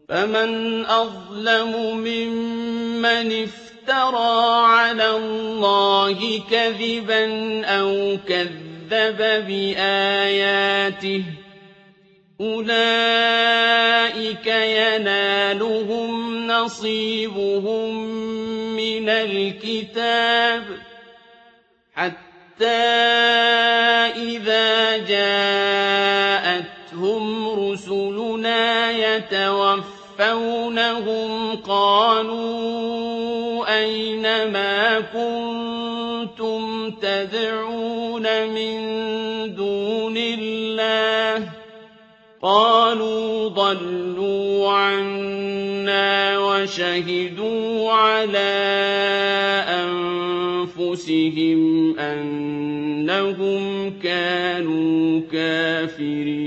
فمن أظلم ممن افترى على الله كذبا أو كذب بآياته أولئك ينالهم نصيبهم من الكتاب حتى إذا جاءتهم رسلنا يتوفونهم قالوا أين ما كنتم تدعون من دون الله قالوا ضلوا عنا وشهدوا على أنفسهم أنهم كانوا كافرين